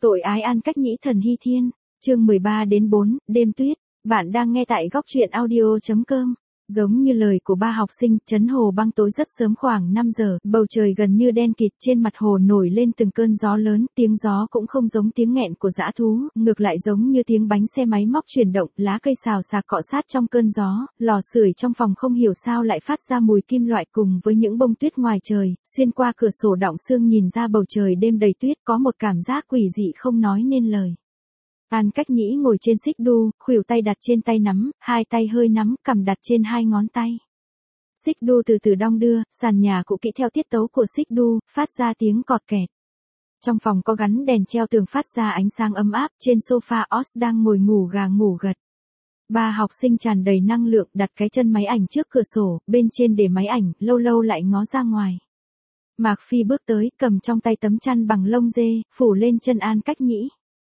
Tội ái An Cách Nhĩ Thần Hy Thiên, chương 13-4, đêm tuyết. Bạn đang nghe tại góc truyện audio.com. Giống như lời của ba học sinh, trấn Hồ Băng tối rất sớm khoảng 5 giờ, bầu trời gần như đen kịt, trên mặt hồ nổi lên từng cơn gió lớn, tiếng gió cũng không giống tiếng nghẹn của dã thú, ngược lại giống như tiếng bánh xe máy móc chuyển động, lá cây xào xạc cọ sát trong cơn gió, lò sưởi trong phòng không hiểu sao lại phát ra mùi kim loại cùng với những bông tuyết ngoài trời, xuyên qua cửa sổ đọng sương nhìn ra bầu trời đêm đầy tuyết, có một cảm giác quỷ dị không nói nên lời. An Cách Nhĩ ngồi trên xích đu, khuỷu tay đặt trên tay nắm, hai tay hơi nắm, cằm đặt trên hai ngón tay. Xích đu từ từ đong đưa, sàn nhà cũ kỹ theo tiết tấu của xích đu, phát ra tiếng cọt kẹt. Trong phòng có gắn đèn treo tường phát ra ánh sáng ấm áp, trên sofa Oz đang ngồi ngủ gà ngủ gật. Ba học sinh tràn đầy năng lượng đặt cái chân máy ảnh trước cửa sổ, bên trên để máy ảnh, lâu lâu lại ngó ra ngoài. Mạc Phi bước tới, cầm trong tay tấm chăn bằng lông dê, phủ lên chân An Cách Nhĩ.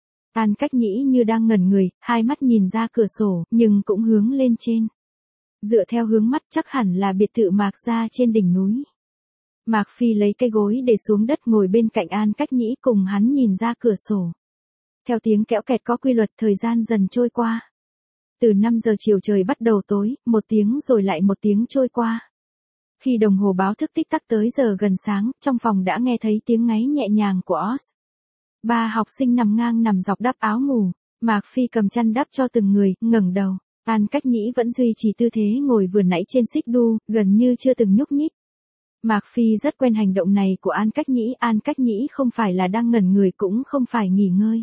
An Cách Nhĩ như đang ngẩn người, hai mắt nhìn ra cửa sổ, nhưng cũng hướng lên trên. Dựa theo hướng mắt chắc hẳn là biệt thự Mạc gia trên đỉnh núi. Mạc Phi lấy cây gối để xuống đất ngồi bên cạnh An Cách Nhĩ cùng hắn nhìn ra cửa sổ. Theo tiếng kẽo kẹt có quy luật thời gian dần trôi qua. Từ 5 giờ chiều trời bắt đầu tối, 1 tiếng rồi lại 1 tiếng trôi qua. Khi đồng hồ báo thức tích tắc tới giờ gần sáng, trong phòng đã nghe thấy tiếng ngáy nhẹ nhàng của Oz. Ba học sinh nằm ngang nằm dọc đắp áo ngủ, Mạc Phi cầm chăn đắp cho từng người, ngẩng đầu, An Cách Nhĩ vẫn duy trì tư thế ngồi vừa nãy trên xích đu, gần như chưa từng nhúc nhích. Mạc Phi rất quen hành động này của An Cách Nhĩ không phải là đang ngẩn người cũng không phải nghỉ ngơi.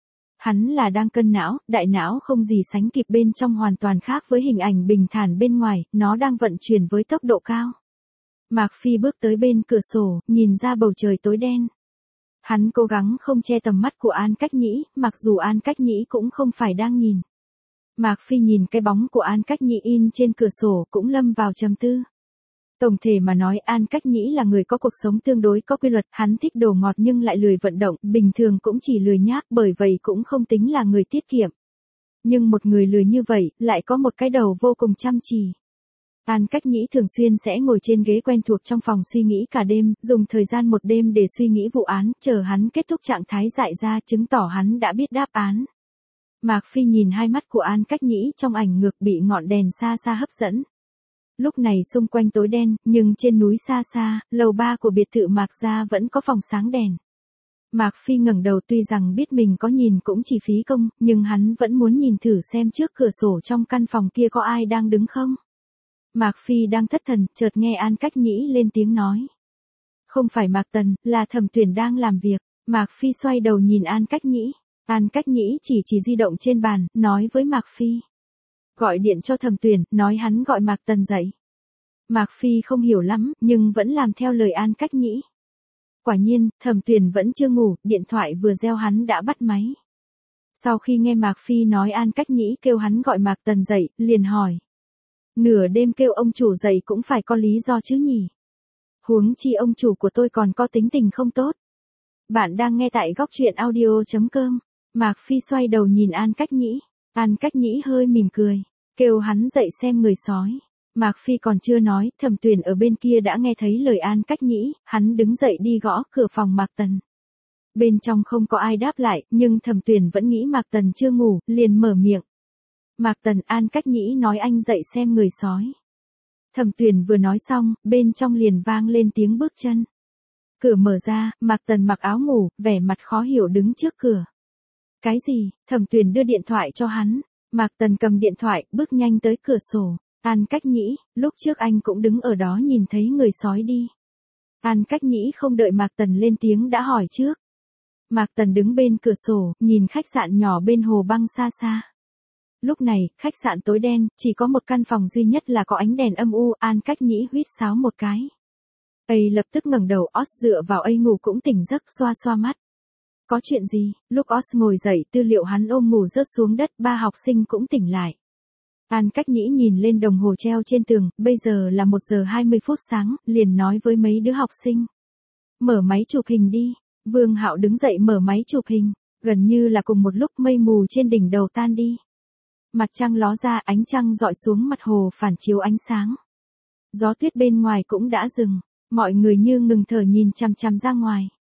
Hắn là đang cân não, đại não không gì sánh kịp bên trong hoàn toàn khác với hình ảnh bình thản bên ngoài, nó đang vận chuyển với tốc độ cao. Mạc Phi bước tới bên cửa sổ, nhìn ra bầu trời tối đen. Hắn cố gắng không che tầm mắt của An Cách Nhĩ, mặc dù An Cách Nhĩ cũng không phải đang nhìn. Mạc Phi nhìn cái bóng của An Cách Nhĩ in trên cửa sổ cũng lâm vào trầm tư. Tổng thể mà nói An Cách Nhĩ là người có cuộc sống tương đối có quy luật, hắn thích đồ ngọt nhưng lại lười vận động, bình thường cũng chỉ lười nhác bởi vậy cũng không tính là người tiết kiệm. Nhưng một người lười như vậy, lại có một cái đầu vô cùng chăm chỉ. An Cách Nhĩ thường xuyên sẽ ngồi trên ghế quen thuộc trong phòng suy nghĩ cả đêm, dùng thời gian một đêm để suy nghĩ vụ án, chờ hắn kết thúc trạng thái dại ra chứng tỏ hắn đã biết đáp án. Mạc Phi nhìn hai mắt của An Cách Nhĩ trong ảnh ngược bị ngọn đèn xa xa hấp dẫn. Lúc này xung quanh tối đen, nhưng trên núi xa xa, lầu 3 của biệt thự Mạc gia vẫn có phòng sáng đèn. Mạc Phi ngẩng đầu tuy rằng biết mình có nhìn cũng chỉ phí công, nhưng hắn vẫn muốn nhìn thử xem trước cửa sổ trong căn phòng kia có ai đang đứng không. Mạc Phi đang thất thần, chợt nghe An Cách Nhĩ lên tiếng nói. Không phải Mạc Tần, là Thẩm Tuyển đang làm việc. Mạc Phi xoay đầu nhìn An Cách Nhĩ. An Cách Nhĩ chỉ di động trên bàn, nói với Mạc Phi. Gọi điện cho Thẩm Tuyển, nói hắn gọi Mạc Tần dậy. Mạc Phi không hiểu lắm, nhưng vẫn làm theo lời An Cách Nhĩ. Quả nhiên, Thẩm Tuyển vẫn chưa ngủ, điện thoại vừa reo hắn đã bắt máy. Sau khi nghe Mạc Phi nói An Cách Nhĩ kêu hắn gọi Mạc Tần dậy, liền hỏi. Nửa đêm kêu ông chủ dậy cũng phải có lý do chứ nhỉ? Huống chi ông chủ của tôi còn có tính tình không tốt. Bạn đang nghe tại góc truyện audio.com. Mạc Phi xoay đầu nhìn An Cách Nhĩ. An Cách Nhĩ hơi mỉm cười, kêu hắn dậy xem người sói. Mạc Phi còn chưa nói, Thẩm Tuyển ở bên kia đã nghe thấy lời An Cách Nhĩ, hắn đứng dậy đi gõ cửa phòng Mạc Tần. Bên trong không có ai đáp lại, nhưng Thẩm Tuyển vẫn nghĩ Mạc Tần chưa ngủ, liền mở miệng. Mạc Tần, An Cách Nhĩ nói anh dậy xem người sói. Thẩm Tuyển vừa nói xong, bên trong liền vang lên tiếng bước chân. Cửa mở ra, Mạc Tần mặc áo ngủ, vẻ mặt khó hiểu đứng trước cửa. Cái gì? Thẩm Tuyển đưa điện thoại cho hắn. Mạc Tần cầm điện thoại, bước nhanh tới cửa sổ. An Cách Nhĩ, lúc trước anh cũng đứng ở đó nhìn thấy người sói đi. An Cách Nhĩ không đợi Mạc Tần lên tiếng đã hỏi trước. Mạc Tần đứng bên cửa sổ, nhìn khách sạn nhỏ bên hồ băng xa xa. Lúc này, khách sạn tối đen, chỉ có một căn phòng duy nhất là có ánh đèn âm u, An Cách Nhĩ huýt sáo một cái. Ây lập tức ngẩng đầu, Oz dựa vào Ây ngủ cũng tỉnh giấc, xoa xoa mắt. Có chuyện gì? Lúc Oz ngồi dậy, tư liệu hắn ôm ngủ rớt xuống đất, ba học sinh cũng tỉnh lại. An Cách Nhĩ nhìn lên đồng hồ treo trên tường, bây giờ là 1 giờ 20 phút sáng, liền nói với mấy đứa học sinh. Mở máy chụp hình đi. Vương Hạo đứng dậy mở máy chụp hình, gần như là cùng một lúc mây mù trên đỉnh đầu tan đi. Mặt trăng ló ra, ánh trăng dọi xuống mặt hồ phản chiếu ánh sáng. Gió tuyết bên ngoài cũng đã dừng, mọi người như ngừng thở nhìn chằm chằm ra ngoài.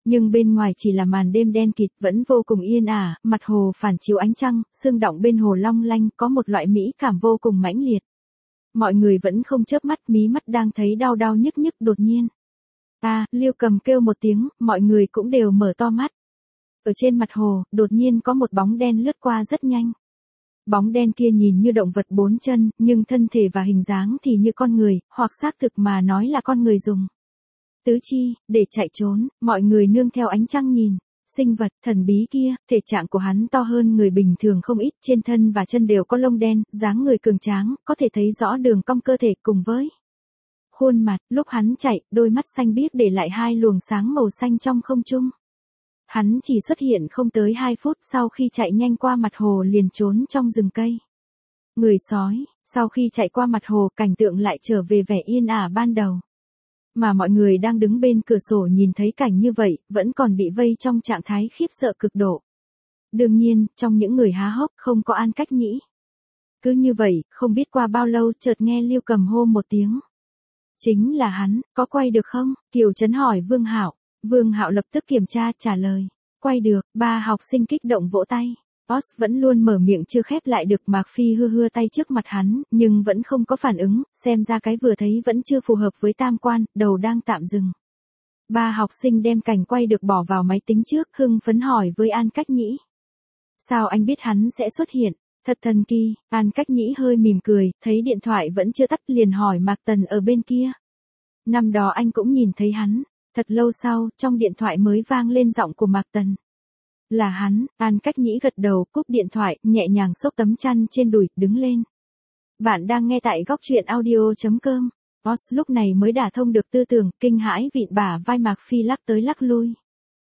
Nhưng bên ngoài chỉ là màn đêm đen kịt vẫn vô cùng yên ả, mặt hồ phản chiếu ánh trăng, sương đọng bên hồ long lanh có một loại mỹ cảm vô cùng mãnh liệt. Mọi người vẫn không chớp mắt, mí mắt đang thấy đau đau nhức nhức đột nhiên. Liêu Cầm kêu một tiếng, mọi người cũng đều mở to mắt. Ở trên mặt hồ, đột nhiên có một bóng đen lướt qua rất nhanh. Bóng đen kia nhìn như động vật 4 chân, nhưng thân thể và hình dáng thì như con người, hoặc xác thực mà nói là con người dùng tứ chi, để chạy trốn, mọi người nương theo ánh trăng nhìn. Sinh vật, thần bí kia, thể trạng của hắn to hơn người bình thường không ít, trên thân và chân đều có lông đen, dáng người cường tráng, có thể thấy rõ đường cong cơ thể cùng với khuôn mặt, lúc hắn chạy, đôi mắt xanh biếc để lại 2 luồng sáng màu xanh trong không trung. Hắn chỉ xuất hiện không tới 2 phút sau khi chạy nhanh qua mặt hồ liền trốn trong rừng cây. Người sói, sau khi chạy qua mặt hồ cảnh tượng lại trở về vẻ yên ả ban đầu. Mà mọi người đang đứng bên cửa sổ nhìn thấy cảnh như vậy, vẫn còn bị vây trong trạng thái khiếp sợ cực độ. Đương nhiên, trong những người há hốc không có An Cách Nhĩ. Cứ như vậy, không biết qua bao lâu chợt nghe Liêu Cầm hô một tiếng. Chính là hắn, có quay được không? Kiều Trấn hỏi Vương Hạo. Vương Hạo lập tức kiểm tra trả lời. Quay được, 3 học sinh kích động vỗ tay. Oz vẫn luôn mở miệng chưa khép lại được, Mạc Phi hưa tay trước mặt hắn, nhưng vẫn không có phản ứng, xem ra cái vừa thấy vẫn chưa phù hợp với tam quan, đầu đang tạm dừng. 3 học sinh đem cảnh quay được bỏ vào máy tính trước, hưng phấn hỏi với An Cách Nhĩ. Sao anh biết hắn sẽ xuất hiện? Thật thần kỳ, An Cách Nhĩ hơi mỉm cười, thấy điện thoại vẫn chưa tắt liền hỏi Mạc Tần ở bên kia. Năm đó anh cũng nhìn thấy hắn, thật lâu sau, trong điện thoại mới vang lên giọng của Mạc Tần. Là hắn, An Cách Nhĩ gật đầu, cúp điện thoại, nhẹ nhàng xốc tấm chăn trên đùi, đứng lên. Bạn đang nghe tại góc truyện audio.com. Oz lúc này mới đả thông được tư tưởng, kinh hãi vịn bả vai Mạc Phi lắc tới lắc lui.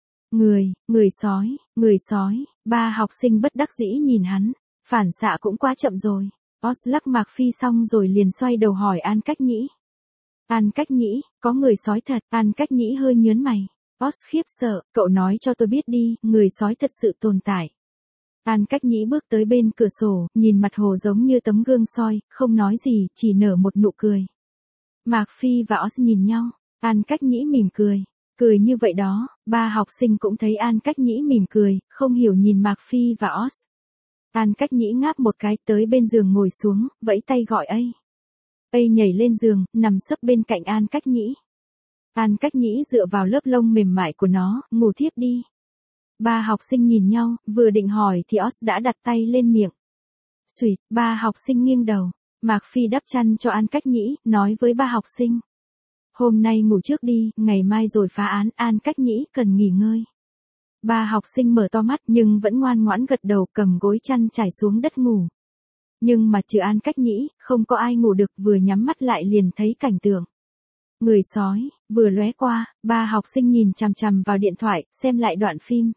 Người sói, 3 học sinh bất đắc dĩ nhìn hắn, phản xạ cũng quá chậm rồi. Oz lắc Mạc Phi xong rồi liền xoay đầu hỏi An Cách Nhĩ. An Cách Nhĩ, có người sói thật, An Cách Nhĩ hơi nhớn mày. Oz khiếp sợ, cậu nói cho tôi biết đi, người sói thật sự tồn tại. An Cách Nhĩ bước tới bên cửa sổ, nhìn mặt hồ giống như tấm gương soi, không nói gì, chỉ nở một nụ cười. Mạc Phi và Oz nhìn nhau, An Cách Nhĩ mỉm cười. Cười như vậy đó, 3 học sinh cũng thấy An Cách Nhĩ mỉm cười, không hiểu nhìn Mạc Phi và Oz. An Cách Nhĩ ngáp một cái tới bên giường ngồi xuống, vẫy tay gọi A. A nhảy lên giường, nằm sấp bên cạnh An Cách Nhĩ. An Cách Nhĩ dựa vào lớp lông mềm mại của nó, ngủ thiếp đi. 3 học sinh nhìn nhau, vừa định hỏi thì Oz đã đặt tay lên miệng. Xuyệt, 3 học sinh nghiêng đầu. Mạc Phi đắp chăn cho An Cách Nhĩ, nói với 3 học sinh. Hôm nay ngủ trước đi, ngày mai rồi phá án, An Cách Nhĩ cần nghỉ ngơi. 3 học sinh mở to mắt nhưng vẫn ngoan ngoãn gật đầu, cầm gối chăn trải xuống đất ngủ. Nhưng mà trừ An Cách Nhĩ, không có ai ngủ được, vừa nhắm mắt lại liền thấy cảnh tượng. Người sói, vừa lóe qua, 3 học sinh nhìn chằm chằm vào điện thoại, xem lại đoạn phim.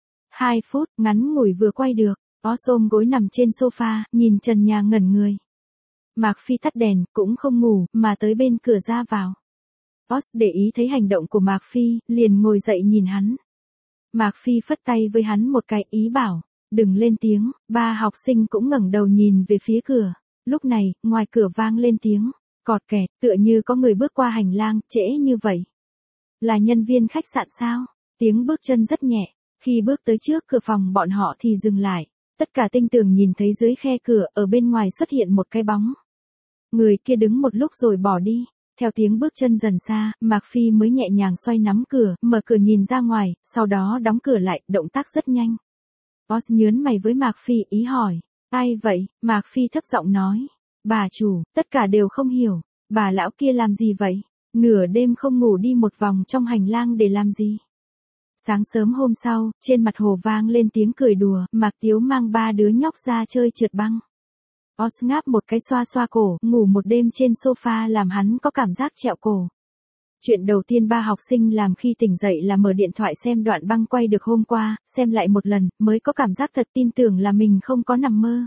2 phút, ngắn ngủi vừa quay được, Oz ôm gối nằm trên sofa, nhìn trần nhà ngẩn người. Mạc Phi tắt đèn, cũng không ngủ, mà tới bên cửa ra vào. Oz để ý thấy hành động của Mạc Phi, liền ngồi dậy nhìn hắn. Mạc Phi phất tay với hắn một cái, ý bảo, đừng lên tiếng, 3 học sinh cũng ngẩng đầu nhìn về phía cửa. Lúc này, ngoài cửa vang lên tiếng cọt kẹt, tựa như có người bước qua hành lang, trễ như vậy. Là nhân viên khách sạn sao? Tiếng bước chân rất nhẹ, khi bước tới trước cửa phòng bọn họ thì dừng lại. Tất cả tinh tường nhìn thấy dưới khe cửa, ở bên ngoài xuất hiện một cái bóng. Người kia đứng một lúc rồi bỏ đi. Theo tiếng bước chân dần xa, Mạc Phi mới nhẹ nhàng xoay nắm cửa, mở cửa nhìn ra ngoài, sau đó đóng cửa lại, động tác rất nhanh. Oz nhớn mày với Mạc Phi, ý hỏi. Ai vậy? Mạc Phi thấp giọng nói. Bà chủ, tất cả đều không hiểu. Bà lão kia làm gì vậy? Nửa đêm không ngủ đi một vòng trong hành lang để làm gì? Sáng sớm hôm sau, trên mặt hồ vang lên tiếng cười đùa, Mạc Tiếu mang 3 đứa nhóc ra chơi trượt băng. Oz ngáp một cái xoa xoa cổ, ngủ một đêm trên sofa làm hắn có cảm giác trẹo cổ. Chuyện đầu tiên 3 học sinh làm khi tỉnh dậy là mở điện thoại xem đoạn băng quay được hôm qua, xem lại một lần, mới có cảm giác thật tin tưởng là mình không có nằm mơ.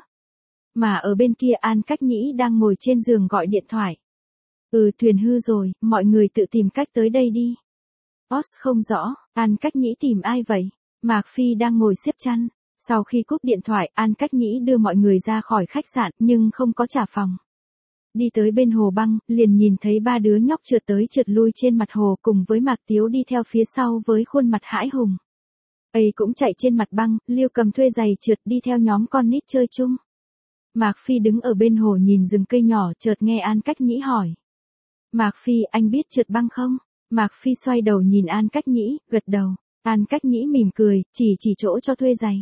Mà ở bên kia An Cách Nhĩ đang ngồi trên giường gọi điện thoại. Thuyền hư rồi, mọi người tự tìm cách tới đây đi. Oz không rõ, An Cách Nhĩ tìm ai vậy? Mạc Phi đang ngồi xếp chăn. Sau khi cúp điện thoại, An Cách Nhĩ đưa mọi người ra khỏi khách sạn nhưng không có trả phòng. Đi tới bên hồ băng, liền nhìn thấy ba đứa nhóc trượt tới trượt lui trên mặt hồ cùng với Mạc Tiếu đi theo phía sau với khuôn mặt hãi hùng. Ấy cũng chạy trên mặt băng, Liêu Cầm thuê giày trượt đi theo nhóm con nít chơi chung. Mạc Phi đứng ở bên hồ nhìn rừng cây nhỏ, chợt nghe An Cách Nhĩ hỏi. Mạc Phi, anh biết trượt băng không? Mạc Phi xoay đầu nhìn An Cách Nhĩ, gật đầu. An Cách Nhĩ mỉm cười, chỉ chỗ cho thuê giày.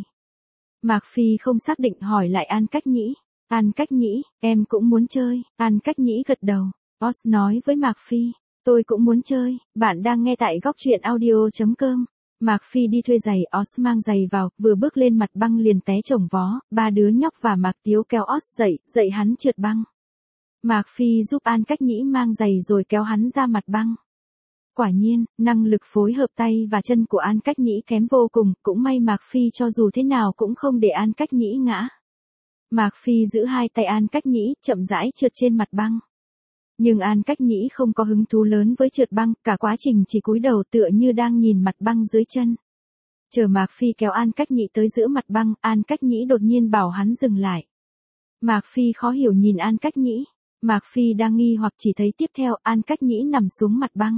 Mạc Phi không xác định hỏi lại An Cách Nhĩ. An Cách Nhĩ, em cũng muốn chơi. An Cách Nhĩ gật đầu. Os nói với Mạc Phi, tôi cũng muốn chơi. Bạn đang nghe tại góc truyện audio.com. Mạc Phi đi thuê giày, Os mang giày vào, vừa bước lên mặt băng liền té chồng vó, ba đứa nhóc và Mạc Tiếu kéo Os dậy hắn trượt băng. Mạc Phi giúp An Cách Nhĩ mang giày rồi kéo hắn ra mặt băng. Quả nhiên, năng lực phối hợp tay và chân của An Cách Nhĩ kém vô cùng, cũng may Mạc Phi cho dù thế nào cũng không để An Cách Nhĩ ngã. Mạc Phi giữ hai tay An Cách Nhĩ, chậm rãi trượt trên mặt băng. Nhưng An Cách Nhĩ không có hứng thú lớn với trượt băng, cả quá trình chỉ cúi đầu tựa như đang nhìn mặt băng dưới chân. Chờ Mạc Phi kéo An Cách Nhĩ tới giữa mặt băng, An Cách Nhĩ đột nhiên bảo hắn dừng lại. Mạc Phi khó hiểu nhìn An Cách Nhĩ. Mạc Phi đang nghi hoặc chỉ thấy tiếp theo An Cách Nhĩ nằm xuống mặt băng.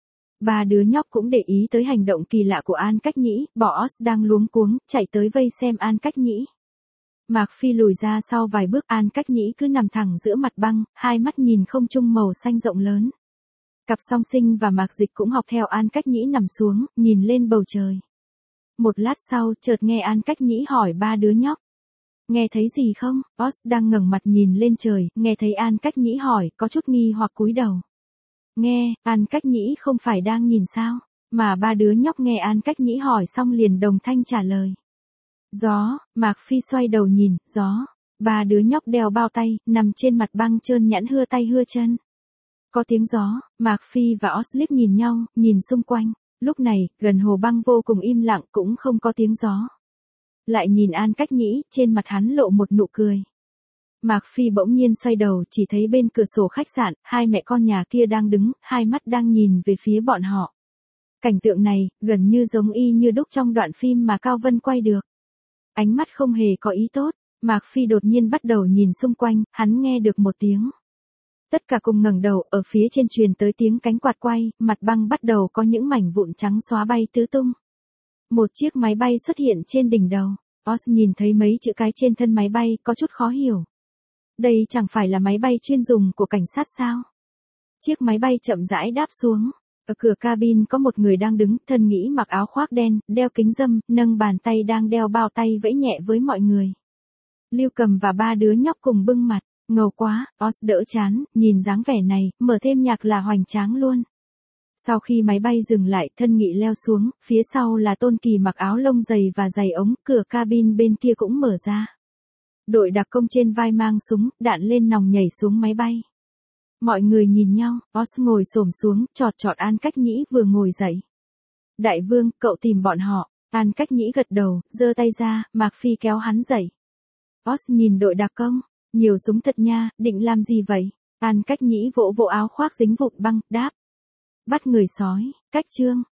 Ba đứa nhóc cũng để ý tới hành động kỳ lạ của An Cách Nhĩ, bỏ Os đang luống cuống, chạy tới vây xem An Cách Nhĩ. Mạc Phi lùi ra sau vài bước, An Cách Nhĩ cứ nằm thẳng giữa mặt băng, hai mắt nhìn không trung màu xanh rộng lớn. Cặp song sinh và Mạc Dịch cũng học theo An Cách Nhĩ nằm xuống, nhìn lên bầu trời. Một lát sau, chợt nghe An Cách Nhĩ hỏi ba đứa nhóc. Nghe thấy gì không? Os đang ngẩng mặt nhìn lên trời, nghe thấy An Cách Nhĩ hỏi, có chút nghi hoặc cúi đầu. Nghe, An Cách Nhĩ không phải đang nhìn sao? Mà ba đứa nhóc nghe An Cách Nhĩ hỏi xong liền đồng thanh trả lời. Gió, Mạc Phi xoay đầu nhìn, gió. Ba đứa nhóc đeo bao tay, nằm trên mặt băng trơn nhẵn hưa tay hưa chân. Có tiếng gió, Mạc Phi và Os liếc nhìn nhau, nhìn xung quanh. Lúc này, gần hồ băng vô cùng im lặng, cũng không có tiếng gió. Lại nhìn An Cách Nhĩ, trên mặt hắn lộ một nụ cười. Mạc Phi bỗng nhiên xoay đầu, chỉ thấy bên cửa sổ khách sạn, hai mẹ con nhà kia đang đứng, hai mắt đang nhìn về phía bọn họ. Cảnh tượng này, gần như giống y như đúc trong đoạn phim mà Cao Vân quay được. Ánh mắt không hề có ý tốt, Mạc Phi đột nhiên bắt đầu nhìn xung quanh, hắn nghe được một tiếng. Tất cả cùng ngẩng đầu, ở phía trên truyền tới tiếng cánh quạt quay, mặt băng bắt đầu có những mảnh vụn trắng xóa bay tứ tung. Một chiếc máy bay xuất hiện trên đỉnh đầu. Os nhìn thấy mấy chữ cái trên thân máy bay, có chút khó hiểu. Đây chẳng phải là máy bay chuyên dùng của cảnh sát sao? Chiếc máy bay chậm rãi đáp xuống. Ở cửa cabin có một người đang đứng, thân nghĩ mặc áo khoác đen, đeo kính râm, nâng bàn tay đang đeo bao tay vẫy nhẹ với mọi người. Liêu Cầm và ba đứa nhóc cùng bưng mặt, ngầu quá, Os đỡ chán, nhìn dáng vẻ này, mở thêm nhạc là hoành tráng luôn. Sau khi máy bay dừng lại, thân nghị leo xuống, phía sau là Tôn Kỳ mặc áo lông dày và giày ống, cửa cabin bên kia cũng mở ra. Đội đặc công trên vai mang súng, đạn lên nòng nhảy xuống máy bay. Mọi người nhìn nhau, Os ngồi xổm xuống, chọt An Cách Nhĩ vừa ngồi dậy. Đại vương, cậu tìm bọn họ. An Cách Nhĩ gật đầu, giơ tay ra, Mạc Phi kéo hắn dậy. Os nhìn đội đặc công, nhiều súng thật nha, định làm gì vậy? An Cách Nhĩ vỗ áo khoác dính vụn băng, đáp. Bắt người sói, cách chương.